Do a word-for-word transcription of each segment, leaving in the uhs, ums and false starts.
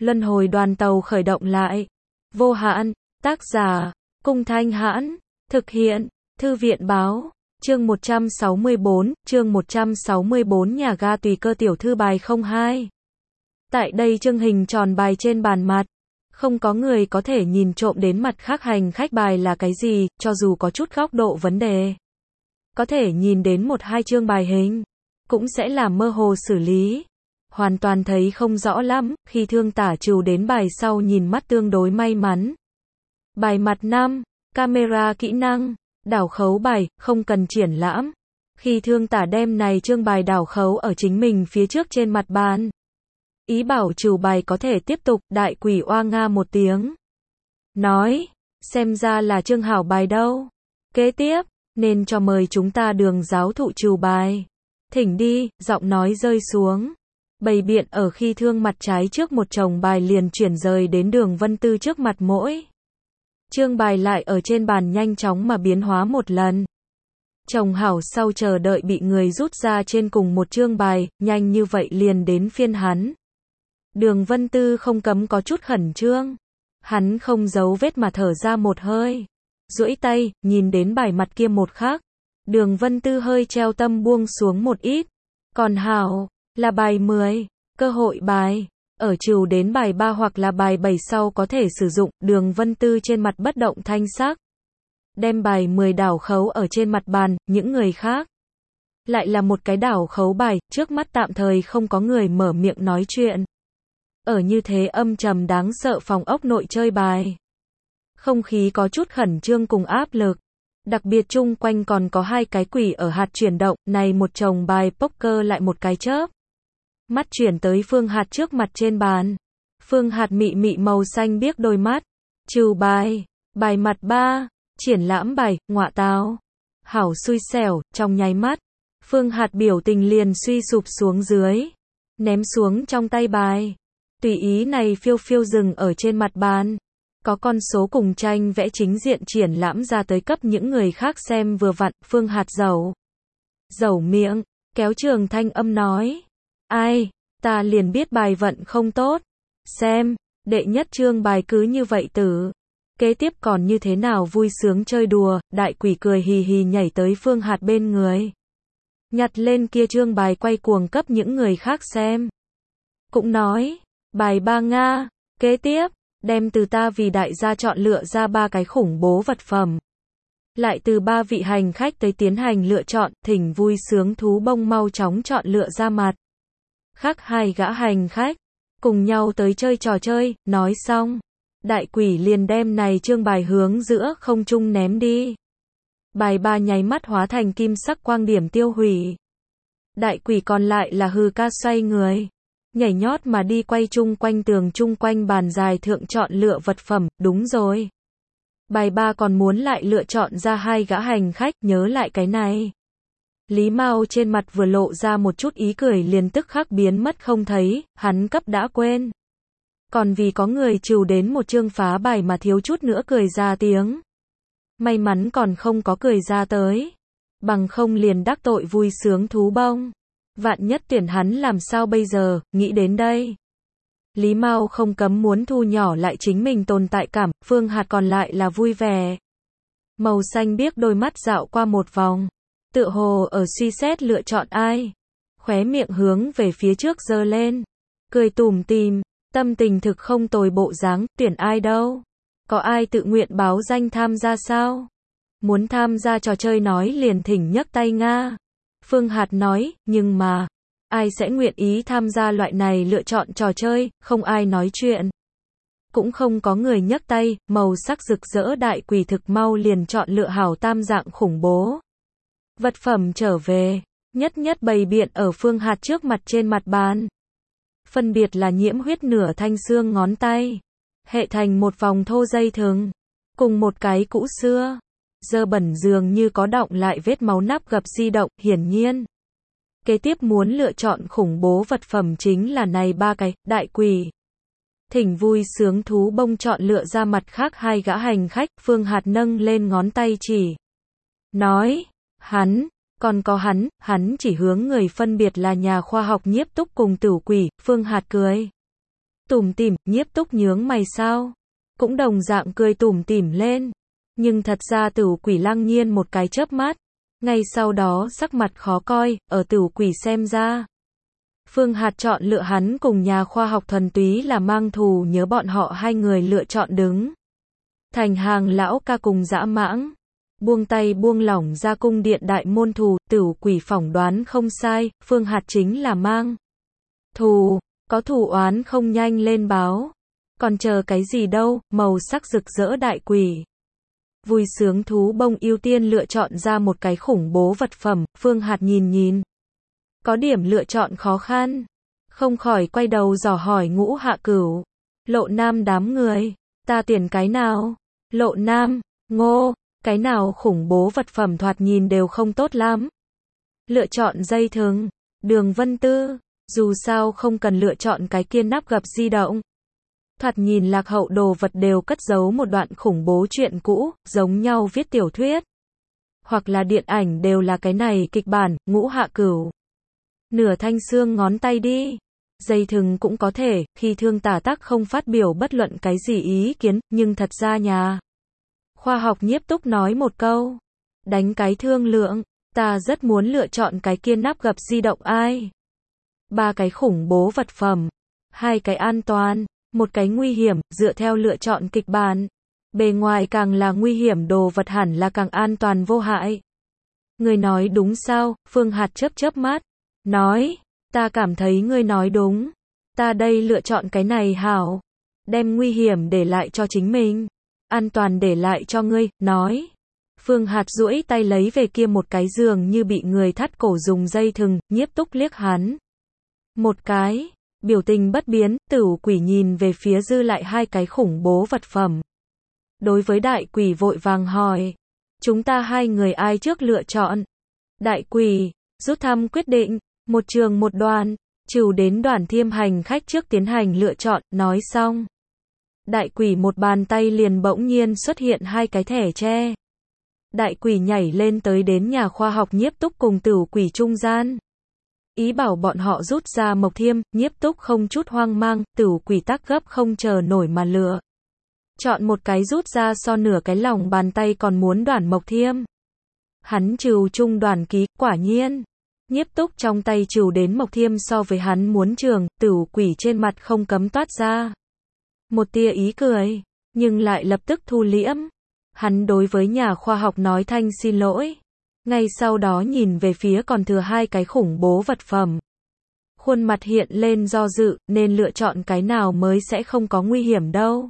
Luân hồi đoàn tàu khởi động lại. Vô hạn, tác giả, Cung Thanh Hãn, thực hiện, Thư viện báo, chương một trăm sáu mươi bốn, chương một trăm sáu mươi bốn nhà ga tùy cơ tiểu thư bài không hai. Tại đây trưng hình tròn bài trên bàn mặt. Không có người có thể nhìn trộm đến mặt khác hành khách bài là cái gì, cho dù có chút góc độ vấn đề. Có thể nhìn đến một hai chương bài hình, cũng sẽ là mơ hồ xử lý. Hoàn toàn thấy không rõ lắm, khi thương tả trừ đến bài sau nhìn mắt tương đối may mắn. Bài mặt năm, camera kỹ năng, đảo khấu bài, không cần triển lãm. Khi thương tả đem này chương bài đảo khấu ở chính mình phía trước trên mặt bàn. Ý bảo trừ bài có thể tiếp tục, đại quỷ oa nga một tiếng. Nói, xem ra là chương hảo bài đâu. Kế tiếp, nên cho mời chúng ta đường giáo thụ trừ bài. Thỉnh đi, giọng nói rơi xuống. Bày biện ở khi thương mặt trái trước một chồng bài liền chuyển rời đến đường Vân Tư trước mặt mỗi. Chương bài lại ở trên bàn nhanh chóng mà biến hóa một lần. Chồng hảo sau chờ đợi bị người rút ra trên cùng một chương bài, nhanh như vậy liền đến phiên hắn. Đường Vân Tư không cấm có chút khẩn trương. Hắn không giấu vết mà thở ra một hơi. Duỗi tay, nhìn đến bài mặt kia một khắc. Đường Vân Tư hơi treo tâm buông xuống một ít. Còn hảo, là bài mười, cơ hội bài. Ở trừ đến bài ba hoặc là bài bảy sau có thể sử dụng, đường Vân Tư trên mặt bất động thanh sắc. Đem bài mười đảo khấu ở trên mặt bàn, những người khác. Lại là một cái đảo khấu bài, trước mắt tạm thời không có người mở miệng nói chuyện. Ở như thế âm trầm đáng sợ phòng ốc nội chơi bài. Không khí có chút khẩn trương cùng áp lực. Đặc biệt chung quanh còn có hai cái quỷ ở hạt chuyển động, này một chồng bài poker lại một cái chớp. Mắt chuyển tới Phương Hạt trước mặt trên bàn. Phương Hạt mị mị màu xanh biếc đôi mắt. Trừ bài, bài mặt ba, triển lãm bài, ngọa táo. Hảo xui xẻo, trong nháy mắt. Phương Hạt biểu tình liền suy sụp xuống dưới. Ném xuống trong tay bài. Tùy ý này phiêu phiêu dừng ở trên mặt bàn. Có con số cùng tranh vẽ chính diện triển lãm ra tới cấp những người khác xem vừa vặn. Phương Hạt dầu. Dầu miệng, kéo trường thanh âm nói. Ai, ta liền biết bài vận không tốt. Xem, đệ nhất chương bài cứ như vậy tử. Kế tiếp còn như thế nào vui sướng chơi đùa, đại quỷ cười hì hì nhảy tới Phương Hạt bên người. Nhặt lên kia chương bài quay cuồng cấp những người khác xem. Cũng nói, bài ba Nga, kế tiếp, đem từ ta vì đại gia chọn lựa ra ba cái khủng bố vật phẩm. Lại từ ba vị hành khách tới tiến hành lựa chọn, thỉnh vui sướng thú bông mau chóng chọn lựa ra mặt. Khác hai gã hành khách, cùng nhau tới chơi trò chơi, nói xong. Đại quỷ liền đem này chương bài hướng giữa không trung ném đi. Bài ba nháy mắt hóa thành kim sắc quang điểm tiêu hủy. Đại quỷ còn lại là hư ca xoay người. Nhảy nhót mà đi quay chung quanh tường chung quanh bàn dài thượng chọn lựa vật phẩm, đúng rồi. Bài ba còn muốn lại lựa chọn ra hai gã hành khách, nhớ lại cái này. Lý Mao trên mặt vừa lộ ra một chút ý cười liền tức khắc biến mất không thấy, hắn cấp đã quên. Còn vì có người trừ đến một chương phá bài mà thiếu chút nữa cười ra tiếng. May mắn còn không có cười ra tới. Bằng không liền đắc tội vui sướng thú bông. Vạn nhất tuyển hắn làm sao bây giờ, nghĩ đến đây. Lý Mao không cấm muốn thu nhỏ lại chính mình tồn tại cảm, Phương Hạt còn lại là vui vẻ. Màu xanh biếc đôi mắt dạo qua một vòng. Tựa hồ ở suy xét lựa chọn ai. Khóe miệng hướng về phía trước giơ lên. Cười tủm tỉm, tâm tình thực không tồi bộ dáng, tuyển ai đâu. Có ai tự nguyện báo danh tham gia sao? Muốn tham gia trò chơi nói liền thỉnh nhấc tay Nga. Phương Hạt nói, nhưng mà, ai sẽ nguyện ý tham gia loại này lựa chọn trò chơi, không ai nói chuyện. Cũng không có người nhấc tay, màu sắc rực rỡ đại quỷ thực mau liền chọn lựa hảo tam dạng khủng bố. Vật phẩm trở về, nhất nhất bày biện ở Phương Hạt trước mặt trên mặt bàn. Phân biệt là nhiễm huyết nửa thanh xương ngón tay, hệ thành một vòng thô dây thừng, cùng một cái cũ xưa. Dơ bẩn dường như có đọng lại vết máu nắp gập di động, hiển nhiên. Kế tiếp muốn lựa chọn khủng bố vật phẩm chính là này ba cái, đại quỷ. Thỉnh vui sướng thú bông chọn lựa ra mặt khác hai gã hành khách, Phương Hạt nâng lên ngón tay chỉ. Nói, hắn, còn có hắn, hắn chỉ hướng người phân biệt là nhà khoa học nhiếp túc cùng tử quỷ, Phương Hạt cười. Tủm tỉm, Nhiếp Túc nhướng mày sao? Cũng đồng dạng cười tủm tỉm lên. Nhưng thật ra Tửu Quỷ lăng nhiên một cái chớp mắt. Ngay sau đó sắc mặt khó coi, ở Tửu Quỷ xem ra. Phương Hạt chọn lựa hắn cùng nhà khoa học thuần túy là mang thù nhớ bọn họ hai người lựa chọn đứng. Thành hàng lão ca cùng dã mãng. Buông tay buông lỏng ra cung điện đại môn thù, Tửu Quỷ phỏng đoán không sai, Phương Hạt chính là mang thù, có thù oán không nhanh lên báo. Còn chờ cái gì đâu, màu sắc rực rỡ đại quỷ. Vui sướng thú bông ưu tiên lựa chọn ra một cái khủng bố vật phẩm, Phương Hạt nhìn nhìn. Có điểm lựa chọn khó khăn. Không khỏi quay đầu dò hỏi Ngũ Hạ Cửu. Lộ Nam đám người. Ta tuyển cái nào? Lộ Nam, Ngô, cái nào khủng bố vật phẩm thoạt nhìn đều không tốt lắm. Lựa chọn dây thừng. Đường Vân Tư. Dù sao không cần lựa chọn cái kia nắp gập di động. Thoạt nhìn lạc hậu đồ vật đều cất giấu một đoạn khủng bố chuyện cũ, giống nhau viết tiểu thuyết. Hoặc là điện ảnh đều là cái này kịch bản, Ngũ Hạ Cửu. Nửa thanh xương ngón tay đi. Dây thừng cũng có thể, khi Thương Tả Tắc không phát biểu bất luận cái gì ý kiến, nhưng thật ra nhà khoa học Nhiếp Túc nói một câu. Đánh cái thương lượng, ta rất muốn lựa chọn cái kia nắp gập di động ai. Ba cái khủng bố vật phẩm, hai cái an toàn, một cái nguy hiểm, dựa theo lựa chọn kịch bản. Bề ngoài càng là nguy hiểm đồ vật hẳn là càng an toàn vô hại. Người nói đúng sao? Phương Hạt chớp chớp mắt. Nói, ta cảm thấy ngươi nói đúng. Ta đây lựa chọn cái này hảo. Đem nguy hiểm để lại cho chính mình. An toàn để lại cho ngươi, nói. Phương Hạt duỗi tay lấy về kia một cái giường như bị người thắt cổ dùng dây thừng, Nhiếp Túc liếc hắn. Một cái, biểu tình bất biến, Tửu Quỷ nhìn về phía dư lại hai cái khủng bố vật phẩm. Đối với đại quỷ vội vàng hỏi. Chúng ta hai người ai trước lựa chọn? Đại quỷ, rút thăm quyết định. Một trường một đoàn, trừ đến đoàn thiêm hành khách trước tiến hành lựa chọn, nói xong. Đại quỷ một bàn tay liền bỗng nhiên xuất hiện hai cái thẻ tre. Đại quỷ nhảy lên tới đến nhà khoa học Nhiếp Túc cùng Tửu Quỷ trung gian. Ý bảo bọn họ rút ra mộc thiêm, Nhiếp Túc không chút hoang mang, Tửu Quỷ tắc gấp không chờ nổi mà lựa. Chọn một cái rút ra so nửa cái lòng bàn tay còn muốn đoàn mộc thiêm. Hắn trừ trung đoàn ký, quả nhiên. Nhiếp Túc trong tay trừ đến mộc thiêm so với hắn muốn trường, Tửu Quỷ trên mặt không cấm toát ra một tia ý cười, nhưng lại lập tức thu liễm. Hắn đối với nhà khoa học nói thanh xin lỗi. Ngay sau đó nhìn về phía còn thừa hai cái khủng bố vật phẩm. Khuôn mặt hiện lên do dự, nên lựa chọn cái nào mới sẽ không có nguy hiểm đâu.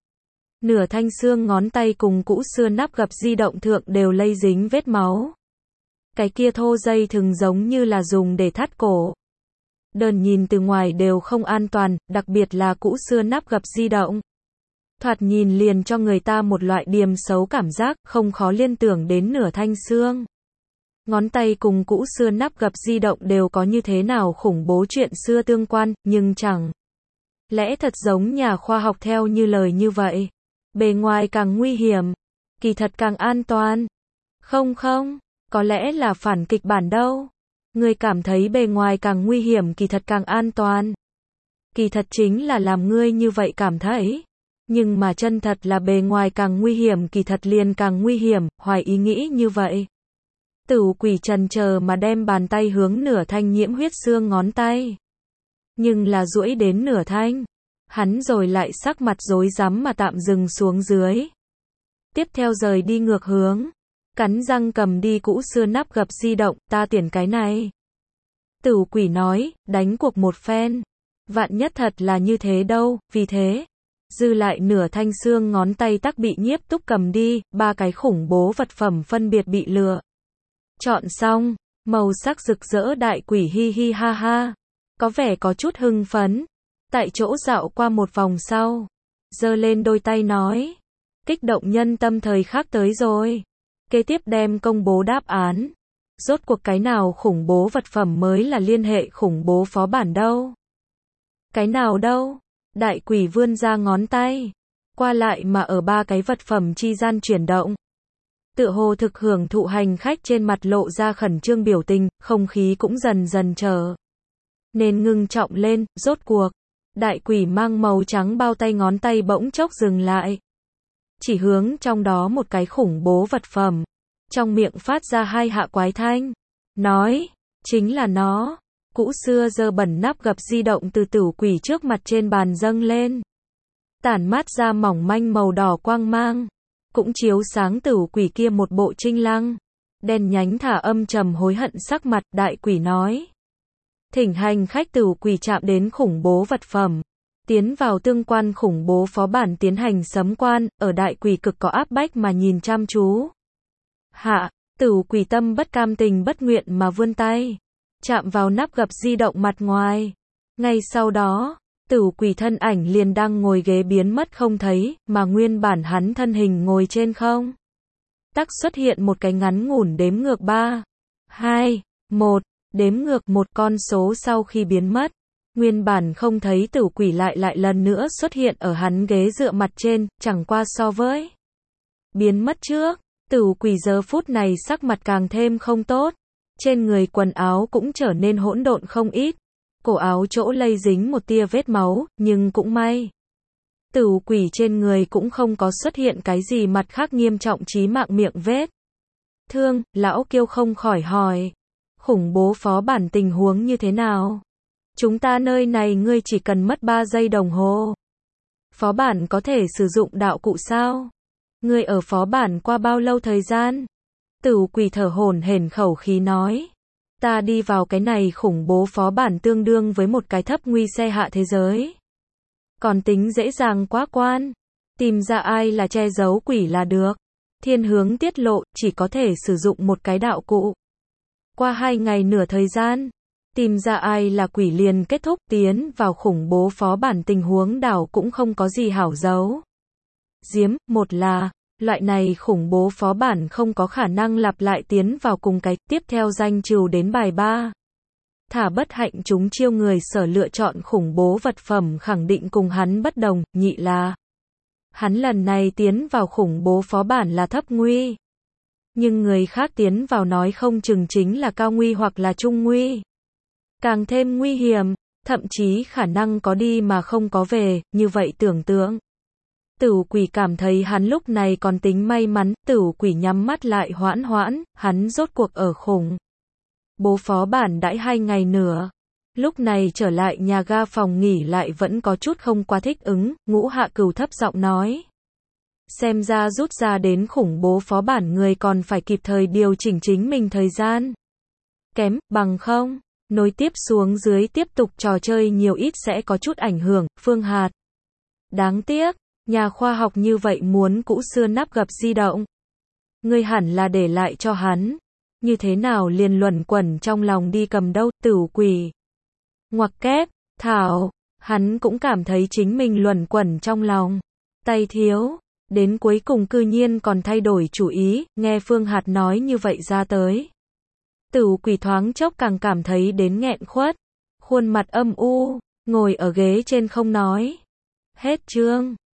Nửa thanh xương ngón tay cùng cũ xưa nắp gập di động thượng đều lây dính vết máu. Cái kia thô dây thừng giống như là dùng để thắt cổ. Đơn nhìn từ ngoài đều không an toàn, đặc biệt là cũ xưa nắp gập di động. Thoạt nhìn liền cho người ta một loại điềm xấu cảm giác, không khó liên tưởng đến nửa thanh xương. Ngón tay cùng cũ xưa nắp gập di động đều có như thế nào khủng bố chuyện xưa tương quan, nhưng chẳng lẽ thật giống nhà khoa học theo như lời như vậy. Bề ngoài càng nguy hiểm, kỳ thật càng an toàn. Không không, có lẽ là phản kịch bản đâu. Người cảm thấy bề ngoài càng nguy hiểm kỳ thật càng an toàn. Kỳ thật chính là làm ngươi như vậy cảm thấy. Nhưng mà chân thật là bề ngoài càng nguy hiểm kỳ thật liền càng nguy hiểm, hoài ý nghĩ như vậy. Tửu Quỷ trần chờ mà đem bàn tay hướng nửa thanh nhiễm huyết xương ngón tay. Nhưng là duỗi đến nửa thanh. Hắn rồi lại sắc mặt rối rắm mà tạm dừng xuống dưới. Tiếp theo rời đi ngược hướng. Cắn răng cầm đi cũ xưa nắp gập di động, ta tuyển cái này. Tửu Quỷ nói, đánh cuộc một phen. Vạn nhất thật là như thế đâu, vì thế. Dư lại nửa thanh xương ngón tay tắc bị Nhiếp Túc cầm đi, ba cái khủng bố vật phẩm phân biệt bị lựa. Chọn xong, màu sắc rực rỡ đại quỷ hi hi ha ha. Có vẻ có chút hưng phấn. Tại chỗ dạo qua một vòng sau. Giơ lên đôi tay nói. Kích động nhân tâm thời khắc tới rồi. Kế tiếp đem công bố đáp án. Rốt cuộc cái nào khủng bố vật phẩm mới là liên hệ khủng bố phó bản đâu? Cái nào đâu? Đại quỷ vươn ra ngón tay. Qua lại mà ở ba cái vật phẩm chi gian chuyển động. Tựa hồ thực hưởng thụ hành khách trên mặt lộ ra khẩn trương biểu tình, không khí cũng dần dần trở nên ngưng trọng lên, rốt cuộc. Đại quỷ mang màu trắng bao tay ngón tay bỗng chốc dừng lại. Chỉ hướng trong đó một cái khủng bố vật phẩm. Trong miệng phát ra hai hạ quái thanh. Nói, chính là nó. Cũ xưa dơ bẩn nắp gập di động từ tử quỷ trước mặt trên bàn dâng lên. Tản mát ra mỏng manh màu đỏ quang mang. Cũng chiếu sáng tử quỷ kia một bộ trinh lăng. Đen nhánh thả âm trầm hối hận sắc mặt, đại quỷ nói. Thỉnh hành khách tử quỷ chạm đến khủng bố vật phẩm. Tiến vào tương quan khủng bố phó bản tiến hành sấm quan, ở đại quỷ cực có áp bách mà nhìn chăm chú. Hạ, tử quỷ tâm bất cam tình bất nguyện mà vươn tay. Chạm vào nắp gập di động mặt ngoài. Ngay sau đó, tử quỷ thân ảnh liền đang ngồi ghế biến mất không thấy, mà nguyên bản hắn thân hình ngồi trên không. Tắc xuất hiện một cái ngắn ngủn đếm ngược ba, hai, một, đếm ngược một con số sau khi biến mất. Nguyên bản không thấy tử quỷ lại lại lần nữa xuất hiện ở hắn ghế dựa mặt trên, chẳng qua so với biến mất trước, tử quỷ giờ phút này sắc mặt càng thêm không tốt. Trên người quần áo cũng trở nên hỗn độn không ít. Cổ áo chỗ lây dính một tia vết máu, nhưng cũng may. Tử quỷ trên người cũng không có xuất hiện cái gì mặt khác nghiêm trọng chí mạng miệng vết thương, lão Kiêu không khỏi hỏi. Khủng bố phó bản tình huống như thế nào? Chúng ta nơi này ngươi chỉ cần mất ba giây đồng hồ. Phó bản có thể sử dụng đạo cụ sao? Ngươi ở phó bản qua bao lâu thời gian? Tử quỷ thở hổn hển khẩu khí nói. Ta đi vào cái này khủng bố phó bản tương đương với một cái thấp nguy xe hạ thế giới. Còn tính dễ dàng quá quan. Tìm ra ai là che giấu quỷ là được. Thiên hướng tiết lộ, chỉ có thể sử dụng một cái đạo cụ. Qua hai ngày nửa thời gian, tìm ra ai là quỷ liền kết thúc. Tiến vào khủng bố phó bản tình huống đảo cũng không có gì hảo giấu giếm. Một là, loại này khủng bố phó bản không có khả năng lặp lại tiến vào cùng cái. Tiếp theo danh trừ đến bài ba. Thả bất hạnh chúng chiêu người sở lựa chọn khủng bố vật phẩm khẳng định cùng hắn bất đồng. Nhị là, hắn lần này tiến vào khủng bố phó bản là thấp nguy. Nhưng người khác tiến vào nói không chừng chính là cao nguy hoặc là trung nguy. Càng thêm nguy hiểm, thậm chí khả năng có đi mà không có về, như vậy tưởng tượng. Tử quỷ cảm thấy hắn lúc này còn tính may mắn, tử quỷ nhắm mắt lại hoãn hoãn, hắn rốt cuộc ở khủng bố phó bản đãi hai ngày nữa. Lúc này trở lại nhà ga phòng nghỉ lại vẫn có chút không quá thích ứng, Ngũ Hạ Cửu thấp giọng nói. Xem ra rút ra đến khủng bố phó bản người còn phải kịp thời điều chỉnh chính mình thời gian. Kém, bằng không, nối tiếp xuống dưới tiếp tục trò chơi nhiều ít sẽ có chút ảnh hưởng, Phương Hạt. Đáng tiếc, nhà khoa học như vậy muốn cũ xưa nắp gập di động. Ngươi hẳn là để lại cho hắn. Như thế nào liền luẩn quẩn trong lòng đi cầm đâu, tử quỷ. Ngoặc kép, thảo, hắn cũng cảm thấy chính mình luẩn quẩn trong lòng. Tay thiếu, đến cuối cùng cư nhiên còn thay đổi chủ ý, nghe Phương Hạt nói như vậy ra tới. Tử quỷ thoáng chốc càng cảm thấy đến nghẹn khuất. Khuôn mặt âm u, ngồi ở ghế trên không nói. Hết chương.